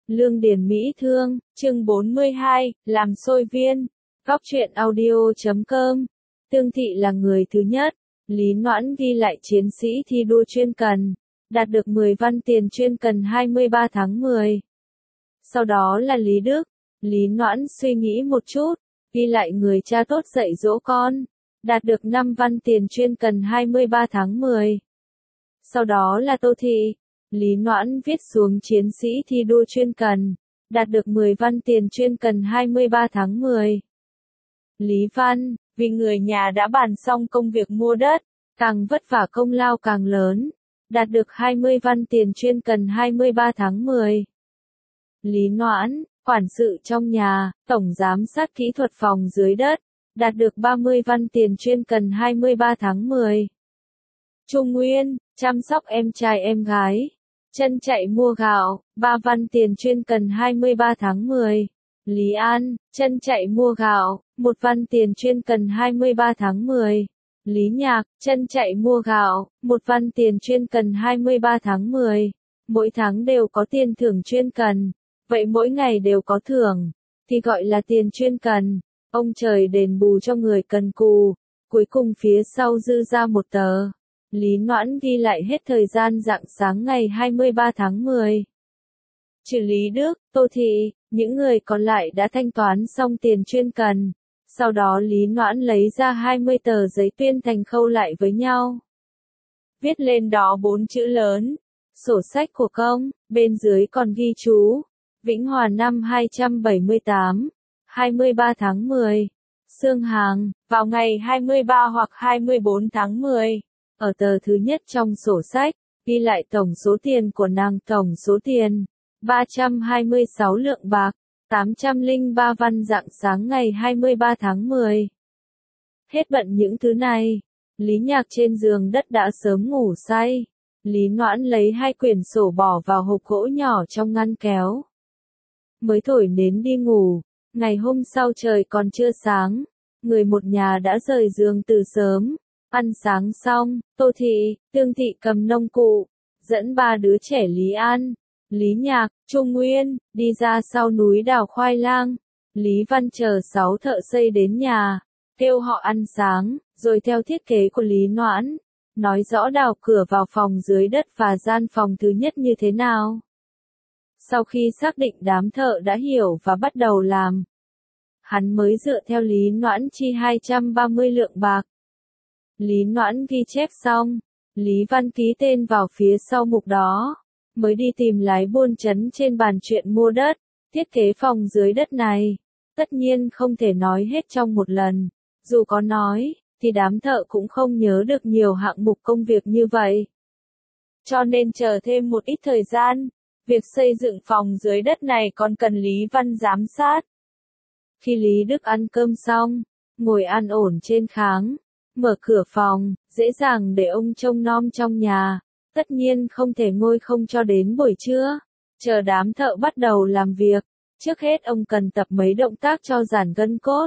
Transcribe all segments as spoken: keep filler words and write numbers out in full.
Lương Điền Mỹ Thương, chương bốn mươi hai, làm xôi viên. Góc truyện audio chấm com. Tương Thị là người thứ nhất. Lý Noãn ghi lại chiến sĩ thi đua chuyên cần, đạt được mười văn tiền chuyên cần hai mươi ba tháng mười. Sau đó là Lý Đức. Lý Noãn suy nghĩ một chút, ghi lại người cha tốt dạy dỗ con, đạt được năm văn tiền chuyên cần hai mươi ba tháng mười. Sau đó là Tô Thị. Lý Noãn viết xuống chiến sĩ thi đua chuyên cần, đạt được mười văn tiền chuyên cần hai mươi ba tháng mười. Lý Văn, vì người nhà đã bàn xong công việc mua đất, càng vất vả công lao càng lớn, đạt được hai mươi văn tiền chuyên cần hai mươi ba tháng mười. Lý Noãn, quản sự trong nhà, tổng giám sát kỹ thuật phòng dưới đất, đạt được ba mươi văn tiền chuyên cần hai mươi ba tháng mười. Trung Nguyên, chăm sóc em trai em gái, chân chạy mua gạo, ba văn tiền chuyên cần hai mươi ba tháng mười. Lý An, chân chạy mua gạo, một văn tiền chuyên cần hai mươi ba tháng mười. Lý Nhạc, chân chạy mua gạo, một văn tiền chuyên cần hai mươi ba tháng mười. Mỗi tháng đều có tiền thưởng chuyên cần, vậy mỗi ngày đều có thưởng, thì gọi là tiền chuyên cần. Ông trời đền bù cho người cần cù, cuối cùng phía sau dư ra một tờ. Lý Noãn ghi lại hết thời gian rạng sáng ngày hai mươi ba tháng mười. Trừ Lý Đức, Tô Thị, những người còn lại đã thanh toán xong tiền chuyên cần. Sau đó Lý Noãn lấy ra hai mươi tờ giấy tuyên thành khâu lại với nhau. Viết lên đó bốn chữ lớn, sổ sách của công, bên dưới còn ghi chú, Vĩnh Hòa năm hai trăm bảy mươi tám, hai mươi ba tháng mười. Xương hàng, vào ngày hai mươi ba hoặc hai mươi bốn tháng mười. Ở tờ thứ nhất trong sổ sách, ghi lại tổng số tiền của nàng, tổng số tiền ba trăm hai mươi sáu lượng bạc, tám trăm lẻ ba văn rạng sáng ngày hai mươi ba tháng mười. Hết bận những thứ này, Lý Nhạc trên giường đất đã sớm ngủ say. Lý Noãn lấy hai quyển sổ bỏ vào hộp gỗ nhỏ trong ngăn kéo. Mới thổi nến đi ngủ, ngày hôm sau trời còn chưa sáng, người một nhà đã rời giường từ sớm. Ăn sáng xong, Tô Thị, Tương Thị cầm nông cụ, dẫn ba đứa trẻ Lý An, Lý Nhạc, Trung Nguyên, đi ra sau núi đào khoai lang. Lý Văn chờ sáu thợ xây đến nhà, kêu họ ăn sáng, rồi theo thiết kế của Lý Noãn, nói rõ đào cửa vào phòng dưới đất và gian phòng thứ nhất như thế nào. Sau khi xác định đám thợ đã hiểu và bắt đầu làm, hắn mới dựa theo Lý Noãn chi hai trăm ba mươi lượng bạc. Lý Noãn ghi chép xong, Lý Văn ký tên vào phía sau mục đó, mới đi tìm lái buôn trấn trên bàn chuyện mua đất, thiết kế phòng dưới đất này. Tất nhiên không thể nói hết trong một lần, dù có nói, thì đám thợ cũng không nhớ được nhiều hạng mục công việc như vậy. Cho nên chờ thêm một ít thời gian, việc xây dựng phòng dưới đất này còn cần Lý Văn giám sát. Khi Lý Đức ăn cơm xong, ngồi an ổn trên kháng, mở cửa phòng, dễ dàng để ông trông nom trong nhà. Tất nhiên không thể ngồi không cho đến buổi trưa, chờ đám thợ bắt đầu làm việc. Trước hết ông cần tập mấy động tác cho giãn gân cốt.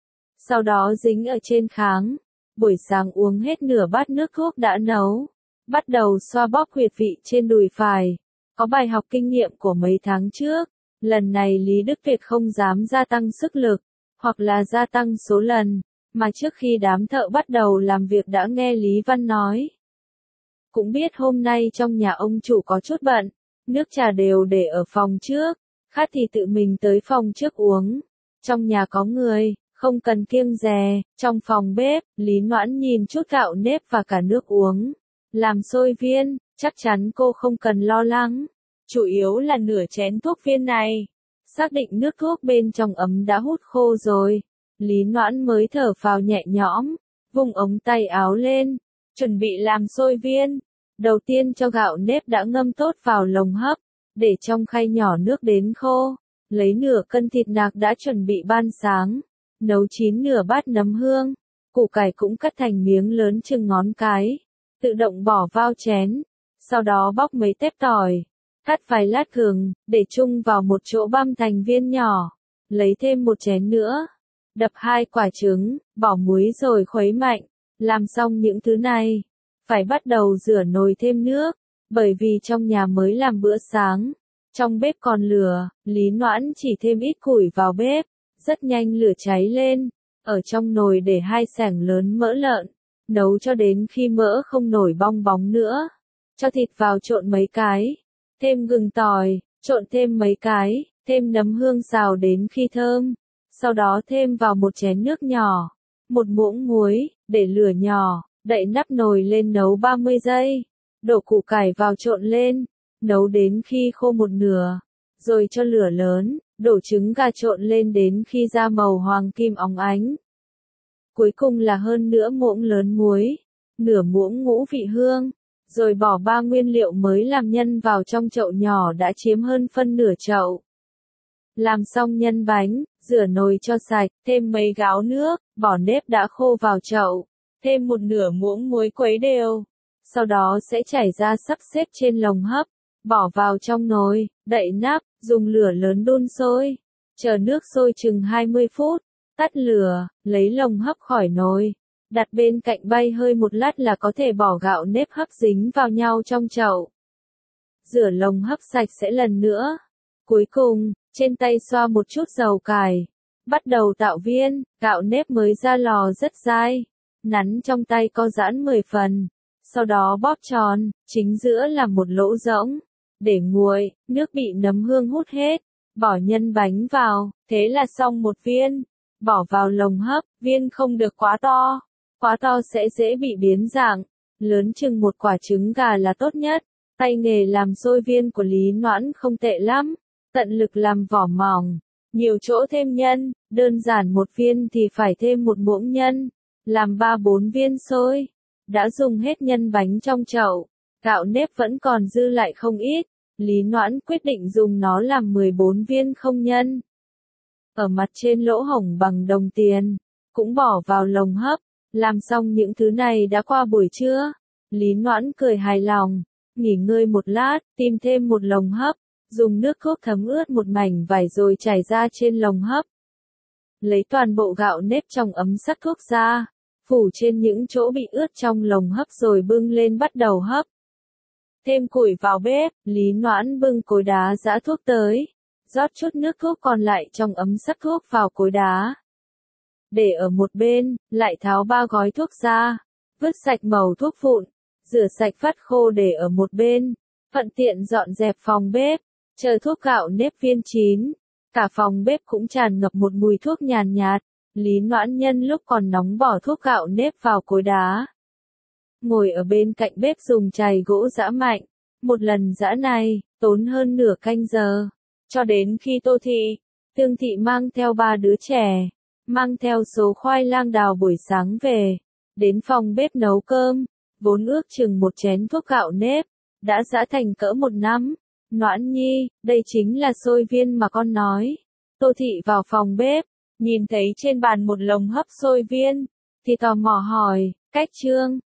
Sau đó dính ở trên kháng. Buổi sáng uống hết nửa bát nước thuốc đã nấu. Bắt đầu xoa bóp huyệt vị trên đùi phải. Có bài học kinh nghiệm của mấy tháng trước. Lần này Lý Đức Việt không dám gia tăng sức lực, hoặc là gia tăng số lần, mà trước khi đám thợ bắt đầu làm việc đã nghe Lý Văn nói. Cũng biết hôm nay trong nhà ông chủ có chút bận, nước trà đều để ở phòng trước, khát thì tự mình tới phòng trước uống. Trong nhà có người, không cần kiêng dè. Trong phòng bếp, Lý Noãn nhìn chút gạo nếp và cả nước uống. Làm xôi viên, chắc chắn cô không cần lo lắng. Chủ yếu là nửa chén thuốc viên này. Xác định nước thuốc bên trong ấm đã hút khô rồi, Lý Noãn mới thở phào nhẹ nhõm, vùng ống tay áo lên, chuẩn bị làm xôi viên. Đầu tiên cho gạo nếp đã ngâm tốt vào lồng hấp, để trong khay nhỏ nước đến khô. Lấy nửa cân thịt nạc đã chuẩn bị ban sáng, nấu chín nửa bát nấm hương. Củ cải cũng cắt thành miếng lớn chừng ngón cái, tự động bỏ vào chén. Sau đó bóc mấy tép tỏi, cắt vài lát gừng, để chung vào một chỗ băm thành viên nhỏ. Lấy thêm một chén nữa, đập hai quả trứng, bỏ muối rồi khuấy mạnh. Làm xong những thứ này, phải bắt đầu rửa nồi thêm nước, bởi vì trong nhà mới làm bữa sáng, Trong bếp còn lửa, Lý Noãn chỉ thêm ít củi vào bếp, rất nhanh lửa cháy lên, ở trong nồi để hai xẻng lớn mỡ lợn, nấu cho đến khi mỡ không nổi bong bóng nữa. Cho thịt vào trộn mấy cái, thêm gừng tỏi, trộn thêm mấy cái, thêm nấm hương xào đến khi thơm, sau đó thêm vào một chén nước nhỏ, một muỗng muối, để lửa nhỏ, đậy nắp nồi lên nấu ba mươi giây, đổ củ cải vào trộn lên, nấu đến khi khô một nửa, rồi cho lửa lớn, đổ trứng gà trộn lên đến khi ra màu hoàng kim óng ánh. Cuối cùng là hơn nửa muỗng lớn muối, nửa muỗng ngũ vị hương, rồi bỏ ba nguyên liệu mới làm nhân vào trong chậu nhỏ đã chiếm hơn phân nửa chậu. Làm xong nhân bánh, rửa nồi cho sạch, thêm mấy gáo nước, bỏ nếp đã khô vào chậu, thêm một nửa muỗng muối khuấy đều. Sau đó sẽ chảy ra sắp xếp trên lồng hấp, bỏ vào trong nồi, đậy nắp, dùng lửa lớn đun sôi. Chờ nước sôi chừng hai mươi phút, tắt lửa, lấy lồng hấp khỏi nồi, đặt bên cạnh bay hơi một lát là có thể bỏ gạo nếp hấp dính vào nhau trong chậu. Rửa lồng hấp sạch sẽ lần nữa. Cuối cùng, trên tay xoa một chút dầu cải. Bắt đầu tạo viên, gạo nếp mới ra lò rất dai, nắn trong tay co giãn mười phần. Sau đó bóp tròn, chính giữa là một lỗ rỗng. Để nguội, nước bị nấm hương hút hết. Bỏ nhân bánh vào, thế là xong một viên. Bỏ vào lồng hấp, viên không được quá to. Quá to sẽ dễ bị biến dạng. Lớn chừng một quả trứng gà là tốt nhất. Tay nghề làm xôi viên của Lý Noãn không tệ lắm. Tận lực làm vỏ mỏng. Nhiều chỗ thêm nhân, đơn giản một viên thì phải thêm một muỗng nhân. Làm ba bốn viên xôi. Đã dùng hết nhân bánh trong chậu. Gạo nếp vẫn còn dư lại không ít. Lý Noãn quyết định dùng nó làm mười bốn viên không nhân. Ở mặt trên lỗ hổng bằng đồng tiền. Cũng bỏ vào lồng hấp. Làm xong những thứ này đã qua buổi trưa. Lý Noãn cười hài lòng. Nghỉ ngơi một lát, tìm thêm một lồng hấp. Dùng nước thuốc thấm ướt một mảnh vải rồi trải ra trên lồng hấp. Lấy toàn bộ gạo nếp trong ấm sắc thuốc ra. Phủ trên những chỗ bị ướt trong lồng hấp rồi bưng lên bắt đầu hấp. Thêm củi vào bếp, Lý Noãn bưng cối đá giã thuốc tới. Rót chút nước thuốc còn lại trong ấm sắc thuốc vào cối đá. Để ở một bên, lại tháo ba gói thuốc ra. Vứt sạch mẩu thuốc vụn. Rửa sạch vắt khô để ở một bên. Thuận tiện dọn dẹp phòng bếp. Chờ thuốc gạo nếp viên chín. Cả phòng bếp cũng tràn ngập một mùi thuốc nhàn nhạt. Lý Noãn nhân lúc còn nóng bỏ thuốc gạo nếp vào cối đá. Ngồi ở bên cạnh bếp dùng chày gỗ giã mạnh. Một lần giã này, tốn hơn nửa canh giờ. Cho đến khi Tô Thị, Tương Thị mang theo ba đứa trẻ. Mang theo số khoai lang đào buổi sáng về. Đến phòng bếp nấu cơm. Vốn ước chừng một chén thuốc gạo nếp. Đã giã thành cỡ một nắm. Noãn nhi, đây chính là xôi viên mà con nói. Tô Thị vào phòng bếp. Nhìn thấy trên bàn một lồng hấp xôi viên. Thì tò mò hỏi, cách trương,